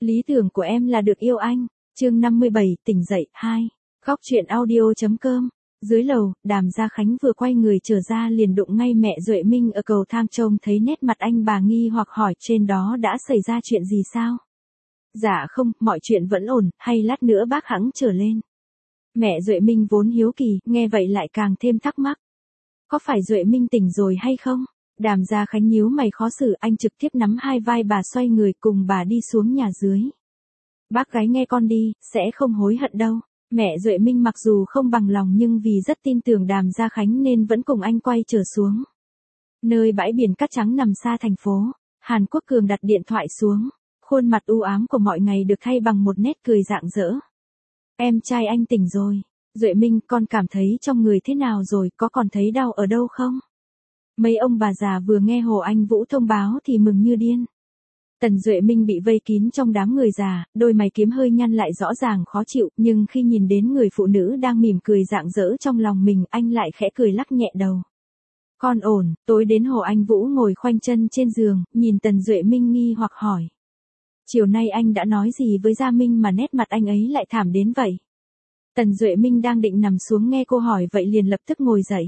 Lý tưởng của em là được yêu anh. Chương 57, tỉnh dậy 2. Góc truyện audio.com. Dưới lầu, Đàm Gia Khánh vừa quay người trở ra liền đụng ngay mẹ Duệ Minh ở cầu thang, trông thấy nét mặt anh bà nghi hoặc hỏi trên đó đã xảy ra chuyện gì sao? Dạ không, mọi chuyện vẫn ổn, hay lát nữa bác hẵng trở lên. Mẹ Duệ Minh vốn hiếu kỳ, nghe vậy lại càng thêm thắc mắc. Có phải Duệ Minh tỉnh rồi hay không? Đàm Gia Khánh nhíu mày khó xử, anh trực tiếp nắm hai vai bà xoay người cùng bà đi xuống nhà dưới. Bác gái nghe con đi, sẽ không hối hận đâu. Mẹ Duệ Minh mặc dù không bằng lòng nhưng vì rất tin tưởng Đàm Gia Khánh nên vẫn cùng anh quay trở xuống. Nơi bãi biển cát trắng nằm xa thành phố, Hàn Quốc Cường đặt điện thoại xuống. Khuôn mặt u ám của mọi ngày được thay bằng một nét cười rạng rỡ. Em trai anh tỉnh rồi. Duệ Minh, con cảm thấy trong người thế nào rồi, có còn thấy đau ở đâu không? Mấy ông bà già vừa nghe Hồ Anh Vũ thông báo thì mừng như điên. Tần Duệ Minh bị vây kín trong đám người già, đôi mày kiếm hơi nhăn lại rõ ràng khó chịu, nhưng khi nhìn đến người phụ nữ đang mỉm cười rạng rỡ trong lòng mình, anh lại khẽ cười lắc nhẹ đầu. Con ổn. Tối đến Hồ Anh Vũ ngồi khoanh chân trên giường, nhìn Tần Duệ Minh nghi hoặc hỏi. Chiều nay anh đã nói gì với Gia Minh mà nét mặt anh ấy lại thảm đến vậy? Tần Duệ Minh đang định nằm xuống nghe cô hỏi vậy liền lập tức ngồi dậy.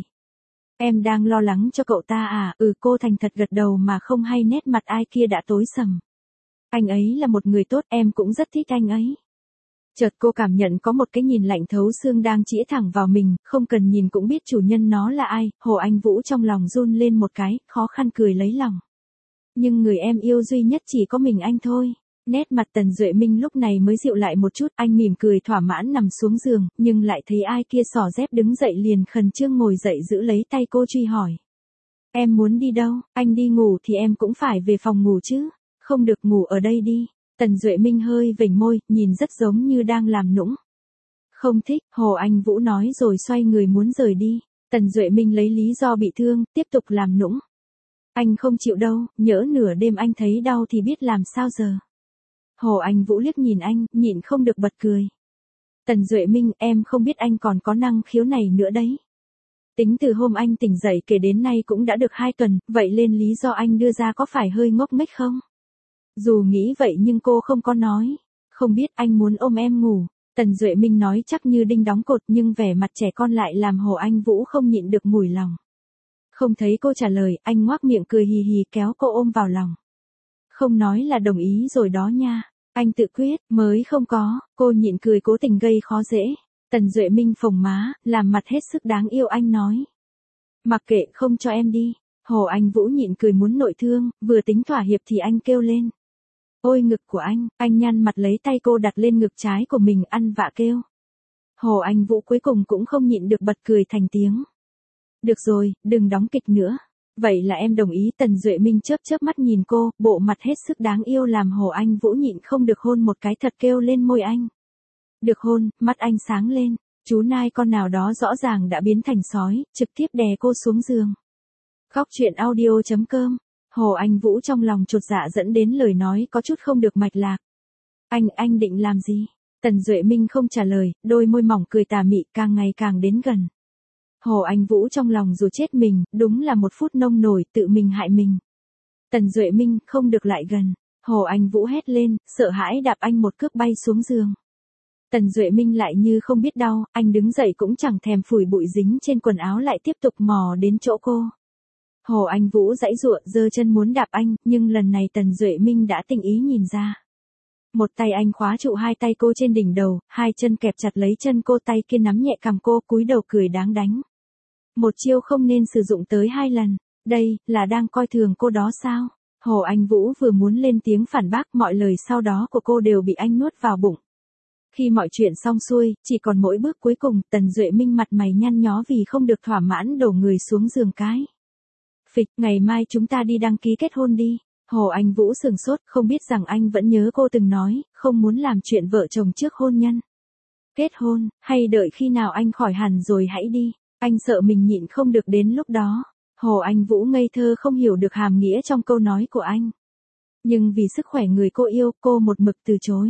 Em đang lo lắng cho cậu ta à? Cô thành thật gật đầu mà không hay nét mặt ai kia đã tối sầm. Anh ấy là một người tốt, em cũng rất thích anh ấy. Chợt cô cảm nhận có một cái nhìn lạnh thấu xương đang chĩa thẳng vào mình, không cần nhìn cũng biết chủ nhân nó là ai. Hồ Anh Vũ trong lòng run lên một cái, khó khăn cười lấy lòng. Nhưng người em yêu duy nhất chỉ có mình anh thôi. Nét mặt Tần Duệ Minh lúc này mới dịu lại một chút, anh mỉm cười thỏa mãn nằm xuống giường, nhưng lại thấy ai kia xỏ dép đứng dậy liền khẩn trương ngồi dậy giữ lấy tay cô truy hỏi. Em muốn đi đâu? Anh đi ngủ thì em cũng phải về phòng ngủ chứ. Không được ngủ ở đây đi. Tần Duệ Minh hơi vểnh môi, nhìn rất giống như đang làm nũng. Không thích, Hồ Anh Vũ nói rồi xoay người muốn rời đi. Tần Duệ Minh lấy lý do bị thương, tiếp tục làm nũng. Anh không chịu đâu, nhỡ nửa đêm anh thấy đau thì biết làm sao giờ. Hồ Anh Vũ liếc nhìn anh, nhịn không được bật cười. Tần Duệ Minh, em không biết anh còn có năng khiếu này nữa đấy. Tính từ hôm anh tỉnh dậy kể đến nay cũng đã được 2 tuần, vậy lên lý do anh đưa ra có phải hơi ngốc nghếch không? Dù nghĩ vậy nhưng cô không có nói. Không biết anh muốn ôm em ngủ. Tần Duệ Minh nói chắc như đinh đóng cột nhưng vẻ mặt trẻ con lại làm Hồ Anh Vũ không nhịn được mủi lòng. Không thấy cô trả lời, anh ngoác miệng cười hì hì kéo cô ôm vào lòng. Không nói là đồng ý rồi đó nha. Anh tự quyết, mới không có. Cô nhịn cười cố tình gây khó dễ. Tần Duệ Minh phồng má, làm mặt hết sức đáng yêu anh nói. Mặc kệ, không cho em đi. Hồ Anh Vũ nhịn cười muốn nội thương, vừa tính thỏa hiệp thì anh kêu lên. Ôi ngực của anh nhăn mặt lấy tay cô đặt lên ngực trái của mình ăn vạ kêu. Hồ Anh Vũ cuối cùng cũng không nhịn được bật cười thành tiếng. Được rồi, đừng đóng kịch nữa. Vậy là em đồng ý. Tần Duệ Minh chớp chớp mắt nhìn cô, bộ mặt hết sức đáng yêu làm Hồ Anh Vũ nhịn không được hôn một cái thật kêu lên môi anh. Được hôn, mắt anh sáng lên, chú nai con nào đó rõ ràng đã biến thành sói, trực tiếp đè cô xuống giường. Góc truyện audio.com. Hồ Anh Vũ trong lòng chột dạ dẫn đến lời nói có chút không được mạch lạc. Anh định làm gì? Tần Duệ Minh không trả lời, đôi môi mỏng cười tà mị càng ngày càng đến gần. Hồ Anh Vũ trong lòng dù chết mình, đúng là một phút nông nổi tự mình hại mình. Tần Duệ Minh không được lại gần. Hồ Anh Vũ hét lên, sợ hãi đạp anh một cước bay xuống giường. Tần Duệ Minh lại như không biết đau, anh đứng dậy cũng chẳng thèm phủi bụi dính trên quần áo lại tiếp tục mò đến chỗ cô. Hồ Anh Vũ giãy giụa giơ chân muốn đạp anh, nhưng lần này Tần Duệ Minh đã tinh ý nhìn ra. Một tay anh khóa trụ hai tay cô trên đỉnh đầu, hai chân kẹp chặt lấy chân cô, tay kia nắm nhẹ cằm cô, cúi đầu cười đáng đánh. Một chiêu không nên sử dụng tới 2 lần, đây là đang coi thường cô đó sao? Hồ Anh Vũ vừa muốn lên tiếng phản bác, mọi lời sau đó của cô đều bị anh nuốt vào bụng. Khi mọi chuyện xong xuôi, chỉ còn mỗi bước cuối cùng, Tần Duệ Minh mặt mày nhăn nhó vì không được thỏa mãn đổ người xuống giường cái. Phịch, ngày mai chúng ta đi đăng ký kết hôn đi. Hồ Anh Vũ sửng sốt, không biết rằng anh vẫn nhớ cô từng nói, không muốn làm chuyện vợ chồng trước hôn nhân. Kết hôn, hay đợi khi nào anh khỏi hẳn rồi hãy đi. Anh sợ mình nhịn không được đến lúc đó. Hồ Anh Vũ ngây thơ không hiểu được hàm nghĩa trong câu nói của anh. Nhưng vì sức khỏe người cô yêu, cô một mực từ chối.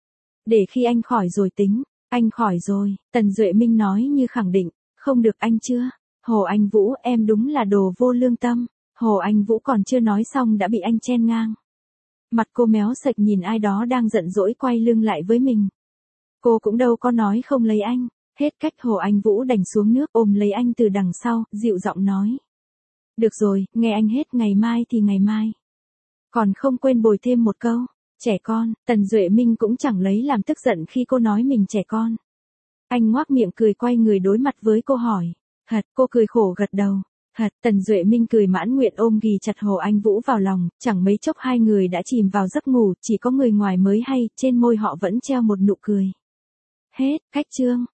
Để khi anh khỏi rồi tính. Anh khỏi rồi, Tần Duệ Minh nói như khẳng định. Không được anh chưa? Hồ Anh Vũ, em đúng là đồ vô lương tâm. Hồ Anh Vũ còn chưa nói xong đã bị anh chen ngang. Mặt cô méo sạch nhìn ai đó đang giận dỗi quay lưng lại với mình. Cô cũng đâu có nói không lấy anh. Hết cách Hồ Anh Vũ đành xuống nước ôm lấy anh từ đằng sau, dịu giọng nói. Được rồi, nghe anh hết, ngày mai thì ngày mai. Còn không quên bồi thêm một câu. Trẻ con, Tần Duệ Minh cũng chẳng lấy làm tức giận khi cô nói mình trẻ con. Anh ngoác miệng cười quay người đối mặt với cô hỏi. Thật, cô cười khổ gật đầu. Thật, Tần Duệ Minh cười mãn nguyện ôm ghì chặt Hồ Anh Vũ vào lòng, chẳng mấy chốc hai người đã chìm vào giấc ngủ, chỉ có người ngoài mới hay, trên môi họ vẫn treo một nụ cười. Hết, cách chương.